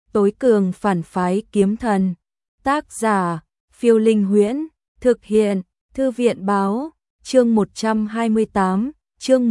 tối cường phản phái kiếm thần. Tác giả, Phiêu Linh Huyễn, thực hiện, Thư viện Báo, chương 128, chương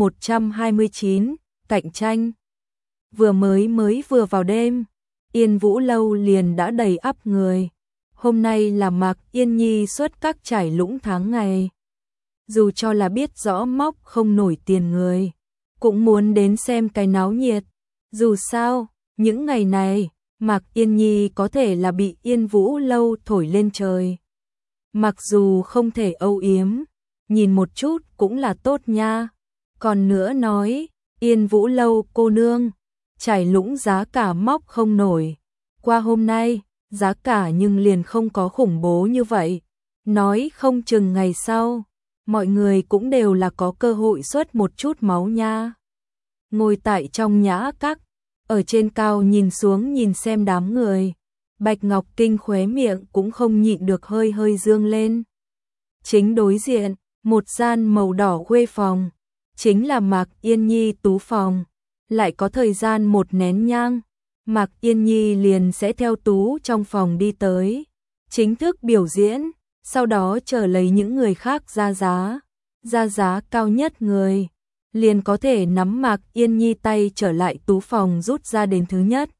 129, cạnh tranh. Vừa vừa vào đêm, Yên Vũ Lâu liền đã đầy ắp người. Hôm nay là Mạc Yên Nhi xuất các trải lũng tháng ngày. Dù cho là biết rõ móc không nổi tiền người, cũng muốn đến xem cái náo nhiệt. Dù sao, những ngày này, Mạc Yên Nhi có thể là bị Yên Vũ Lâu thổi lên trời. Mặc dù không thể âu yếm, nhìn một chút cũng là tốt nha. Còn nữa nói, Yên Vũ Lâu cô nương, trải lũng giá cả móc không nổi. Qua hôm nay, giá cả nhưng liền không có khủng bố như vậy. Nói không chừng ngày sau, mọi người cũng đều là có cơ hội xuất một chút máu nha. Ngồi tại trong nhã các, ở trên cao nhìn xuống nhìn xem đám người, Bạch Ngọc Kinh khóe miệng cũng không nhịn được hơi hơi dương lên. Chính đối diện, một gian màu đỏ khuê phòng, chính là Mạc Yên Nhi tú phòng. Lại có thời gian một nén nhang, Mạc Yên Nhi liền sẽ theo tú trong phòng đi tới, chính thức biểu diễn, sau đó chờ lấy những người khác ra giá cao nhất người, liền có thể nắm Mạc Yên Nhi tay trở lại tú phòng rút ra đến thứ nhất.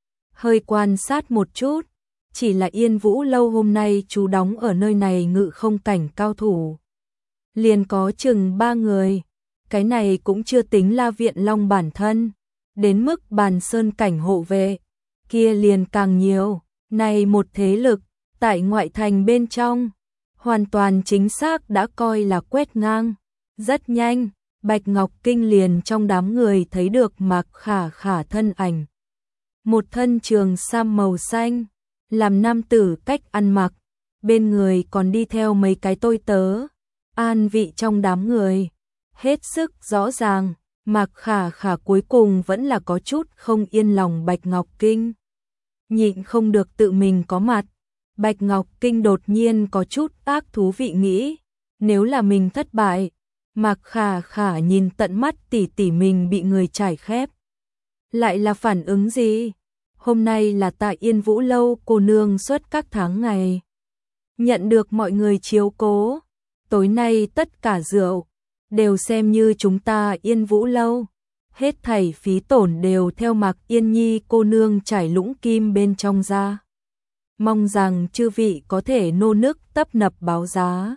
Hơi quan sát một chút, chỉ là Yên Vũ Lâu hôm nay chú đóng ở nơi này ngự không cảnh cao thủ. Liền có chừng 3 người, cái này cũng chưa tính La Viện Long bản thân, đến mức Bàn Sơn cảnh hộ vệ, kia liền càng nhiều, này một thế lực, tại ngoại thành bên trong, hoàn toàn chính xác đã coi là quét ngang. Rất nhanh, Bạch Ngọc Kinh liền trong đám người thấy được Mạc Khả Khả thân ảnh. Một thân trường sam màu xanh, làm nam tử cách ăn mặc, bên người còn đi theo mấy cái tôi tớ, an vị trong đám người. Hết sức rõ ràng, Mạc Khả Khả cuối cùng vẫn là có chút không yên lòng Bạch Ngọc Kinh. Nhịn không được tự mình có mặt, Bạch Ngọc Kinh đột nhiên có chút ác thú vị nghĩ, nếu là mình thất bại, Mạc Khả Khả nhìn tận mắt tỉ tỉ mình bị người trải khép. Lại là phản ứng gì? Hôm nay là tại Yên Vũ Lâu cô nương suốt các tháng ngày. Nhận được mọi người chiếu cố, tối nay tất cả rượu đều xem như chúng ta Yên Vũ Lâu, hết thảy phí tổn đều theo Mạc Yên Nhi cô nương trải lũng kim bên trong ra. Mong rằng chư vị có thể nô nức tấp nập báo giá.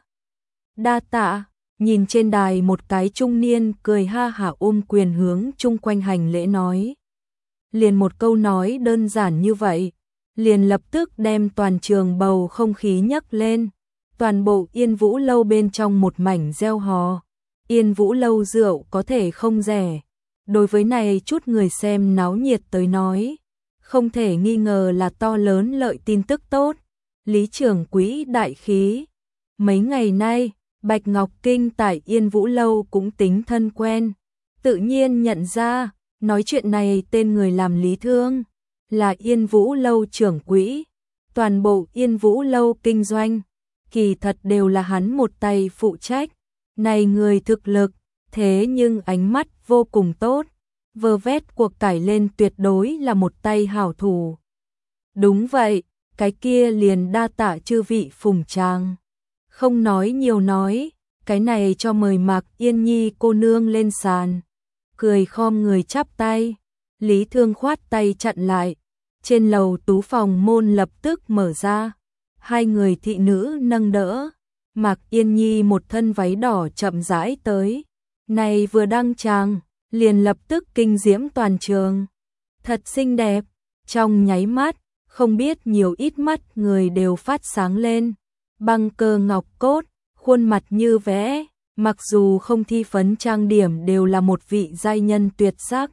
Đa tạ. Nhìn trên đài một cái trung niên cười ha hả ôm quyền hướng chung quanh hành lễ nói. Liền một câu nói đơn giản như vậy, liền lập tức đem toàn trường bầu không khí nhấc lên. Toàn bộ Yên Vũ Lâu bên trong một mảnh reo hò. Yên Vũ Lâu rượu có thể không rẻ. Đối với này chút người xem náo nhiệt tới nói, không thể nghi ngờ là to lớn lợi tin tức tốt. Lý trưởng quỹ đại khí. Mấy ngày nay, Bạch Ngọc Kinh tại Yên Vũ Lâu cũng tính thân quen. Tự nhiên nhận ra, nói chuyện này tên người làm Lý Thương, là Yên Vũ Lâu trưởng quỹ. Toàn bộ Yên Vũ Lâu kinh doanh, kỳ thật đều là hắn một tay phụ trách. Này người thực lực, thế nhưng ánh mắt vô cùng tốt, vơ vét cuộc cải lên tuyệt đối là một tay hảo thủ. Đúng vậy, cái kia liền đa tạ chư vị phùng trang. Không nói nhiều nói, cái này cho mời Mạc Yên Nhi cô nương lên sàn. Cười khom người chắp tay, Lý Thương khoát tay chặn lại. Trên lầu tú phòng môn lập tức mở ra, hai người thị nữ nâng đỡ. Mạc Yên Nhi một thân váy đỏ chậm rãi tới, này vừa đăng tràng, liền lập tức kinh diễm toàn trường. Thật xinh đẹp, trong nháy mắt, không biết nhiều ít mắt người đều phát sáng lên. Băng cơ ngọc cốt, khuôn mặt như vẽ, mặc dù không thi phấn trang điểm đều là một vị giai nhân tuyệt sắc.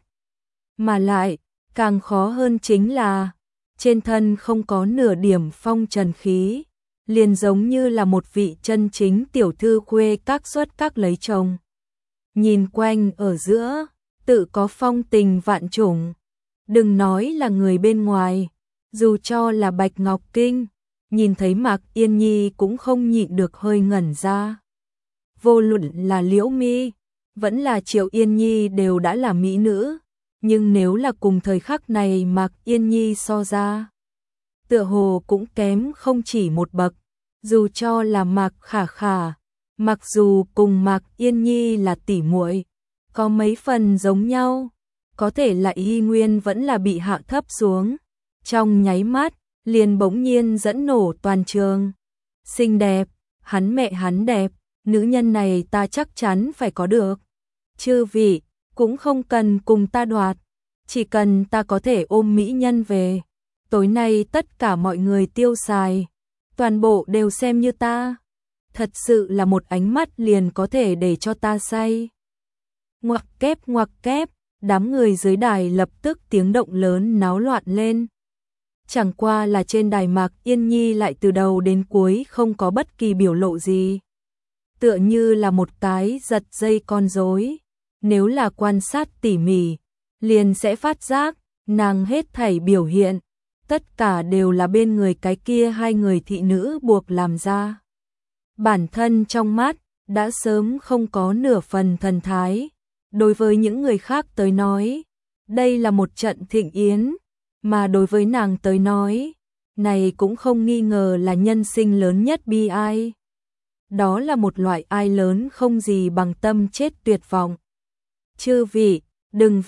Mà lại, càng khó hơn chính là, trên thân không có nửa điểm phong trần khí. Liền giống như là một vị chân chính tiểu thư khuê các xuất các lấy chồng. Nhìn quanh ở giữa, tự có phong tình vạn chủng. Đừng nói là người bên ngoài, dù cho là Bạch Ngọc Kinh, nhìn thấy Mạc Yên Nhi cũng không nhịn được hơi ngẩn ra. Vô luận là Liễu Mi, vẫn là Triệu Yên Nhi đều đã là mỹ nữ, nhưng nếu là cùng thời khắc này Mạc Yên Nhi so ra, tựa hồ cũng kém không chỉ một bậc, dù cho là Mạc Khả Khả, mặc dù cùng Mạc Yên Nhi là tỷ muội, có mấy phần giống nhau, có thể lại y nguyên vẫn là bị hạ thấp xuống, trong nháy mắt, liền bỗng nhiên dẫn nổ toàn trường. Xinh đẹp, hắn mẹ hắn đẹp, nữ nhân này ta chắc chắn phải có được. Chư vị, cũng không cần cùng ta đoạt, chỉ cần ta có thể ôm mỹ nhân về. Tối nay tất cả mọi người tiêu xài, toàn bộ đều xem như ta. Thật sự là một ánh mắt liền có thể để cho ta say. Ngoặc kép, đám người dưới đài lập tức tiếng động lớn náo loạn lên. Chẳng qua là trên đài Mạc Yên Nhi lại từ đầu đến cuối không có bất kỳ biểu lộ gì. Tựa như là một cái giật dây con rối. Nếu là quan sát tỉ mỉ, liền sẽ phát giác, nàng hết thảy biểu hiện, tất cả đều là bên người cái kia hai người thị nữ buộc làm ra. Bản thân trong mắt, đã sớm không có nửa phần thần thái. Đối với những người khác tới nói, đây là một trận thịnh yến, mà đối với nàng tới nói, này cũng không nghi ngờ là nhân sinh lớn nhất bi ai. Đó là một loại ai lớn không gì bằng tâm chết tuyệt vọng. Chư vị, đừng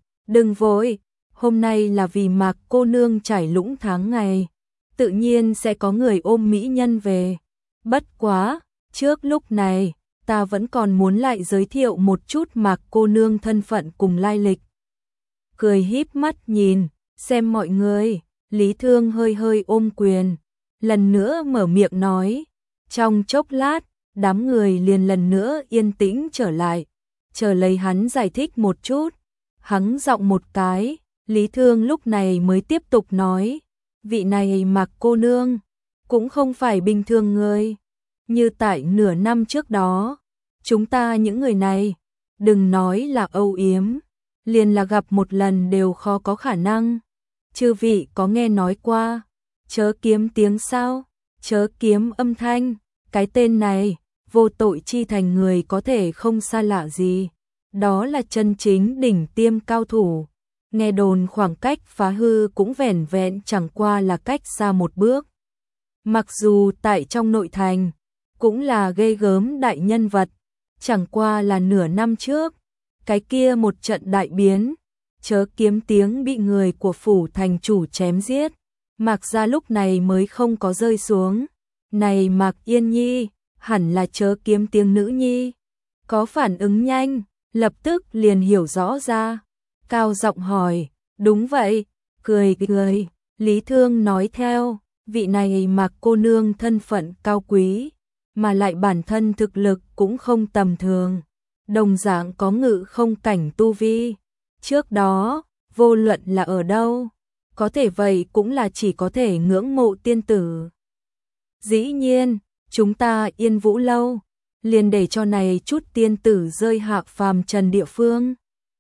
vội, hôm nay là vì Mạc cô nương trải lũng tháng ngày, tự nhiên sẽ có người ôm mỹ nhân về. Bất quá, trước lúc này, ta vẫn còn muốn lại giới thiệu một chút Mạc cô nương thân phận cùng lai lịch. Cười híp mắt nhìn, xem mọi người, Lý Thương hơi hơi ôm quyền, lần nữa mở miệng nói. Trong chốc lát, đám người liền lần nữa yên tĩnh trở lại, chờ lấy hắn giải thích một chút. Hắn giọng một cái, Lý Thương lúc này mới tiếp tục nói, vị này Mạc cô nương, cũng không phải bình thường người. Như tại nửa năm trước đó, chúng ta những người này, đừng nói là âu yếm, liền là gặp một lần đều khó có khả năng. Chư vị có nghe nói qua, chớ kiếm tiếng sao, chớ kiếm âm thanh, cái tên này, vô tội chi thành người có thể không xa lạ gì. Đó là chân chính đỉnh tiêm cao thủ. Nghe đồn khoảng cách phá hư cũng vẻn vẹn chẳng qua là cách xa một bước. Mặc dù tại trong nội thành, cũng là ghê gớm đại nhân vật, chẳng qua là nửa năm trước, cái kia một trận đại biến, chớ kiếm tiếng bị người của phủ thành chủ chém giết, Mạc gia lúc này mới không có rơi xuống. Này Mạc Yên Nhi, hẳn là chớ kiếm tiếng nữ nhi. Có phản ứng nhanh, lập tức liền hiểu rõ ra, cao giọng hỏi, đúng vậy, cười, Lý Thương nói theo, vị này Mạc cô nương thân phận cao quý, mà lại bản thân thực lực cũng không tầm thường, đồng dạng có ngự không cảnh tu vi. Trước đó, vô luận là ở đâu, có thể vậy cũng là chỉ có thể ngưỡng mộ tiên tử. Dĩ nhiên, chúng ta Yên Vũ lâu, liền để cho này chút tiên tử rơi hạ phàm trần địa phương.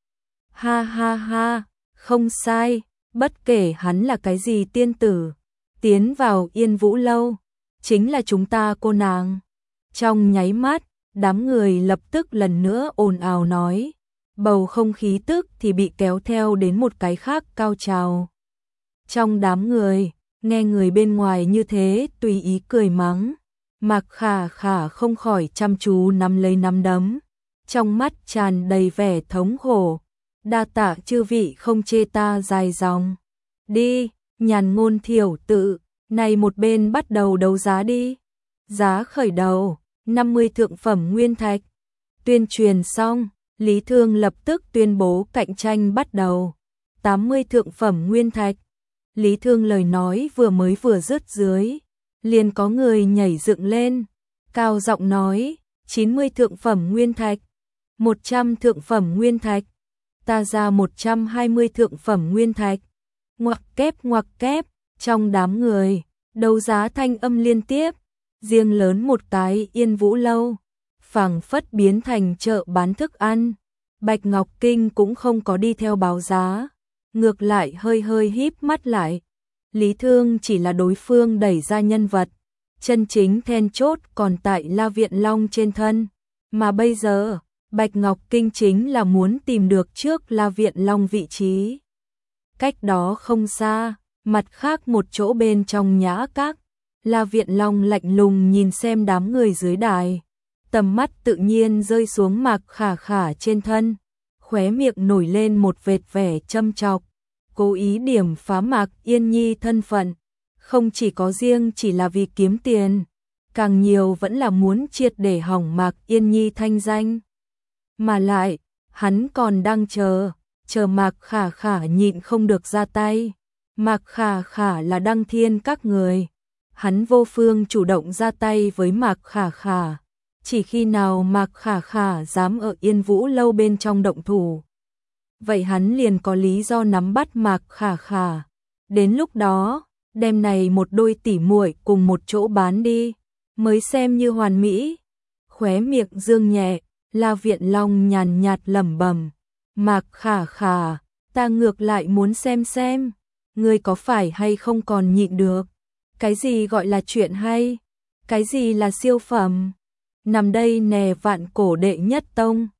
Ha ha ha, không sai, bất kể hắn là cái gì tiên tử, tiến vào Yên Vũ lâu, chính là chúng ta cô nàng. Trong nháy mắt, đám người lập tức lần nữa ồn ào nói, bầu không khí tức thì bị kéo theo đến một cái khác cao trào. Trong đám người, nghe người bên ngoài như thế tùy ý cười mắng, Mạc Khả Khả không khỏi chăm chú nắm lấy nắm đấm, trong mắt tràn đầy vẻ thống khổ. Đa tạ chư vị không chê ta dài dòng. Đi, nhàn ngôn thiểu tự, này một bên bắt đầu đấu giá đi. Giá khởi đầu, 50 thượng phẩm nguyên thạch. Tuyên truyền xong, Lý Thương lập tức tuyên bố cạnh tranh bắt đầu. 80 thượng phẩm nguyên thạch. Lý Thương lời nói vừa dứt dưới, liền có người nhảy dựng lên, cao giọng nói, 90 thượng phẩm nguyên thạch, 100 thượng phẩm nguyên thạch, ta ra 120 thượng phẩm nguyên thạch. Ngoặc kép, trong đám người, đấu giá thanh âm liên tiếp, riêng lớn một cái Yên Vũ lâu, phảng phất biến thành chợ bán thức ăn. Bạch Ngọc Kinh cũng không có đi theo báo giá, ngược lại hơi híp mắt lại. Lý Thương chỉ là đối phương đẩy ra nhân vật, chân chính then chốt còn tại La Viện Long trên thân, mà bây giờ, Bạch Ngọc Kinh chính là muốn tìm được trước La Viện Long vị trí. Cách đó không xa, mặt khác một chỗ bên trong nhã các, La Viện Long lạnh lùng nhìn xem đám người dưới đài. Tầm mắt tự nhiên rơi xuống Mạc Khả Khả trên thân, khóe miệng nổi lên một vệt vẻ châm chọc, cố ý điểm phá Mạc Yên Nhi thân phận, không chỉ có riêng chỉ là vì kiếm tiền, càng nhiều vẫn là muốn triệt để hỏng Mạc Yên Nhi thanh danh. Mà lại, hắn còn đang chờ Mạc Khả Khả nhịn không được ra tay. Mạc Khả Khả là Đăng Thiên các người, hắn vô phương chủ động ra tay với Mạc Khả Khả. Chỉ khi nào Mạc Khả Khả dám ở Yên Vũ lâu bên trong động thủ, vậy hắn liền có lý do nắm bắt Mạc Khả Khả. Đến lúc đó, đem này một đôi tỉ muội cùng một chỗ bán đi, mới xem như hoàn mỹ. Khóe miệng dương nhẹ, La Viện Long nhàn nhạt lẩm bẩm, Mạc Khả Khả, ta ngược lại muốn xem, ngươi có phải hay không còn nhịn được. Cái gì gọi là chuyện hay? Cái gì là siêu phẩm? Nằm đây nè Vạn Cổ đệ nhất tông,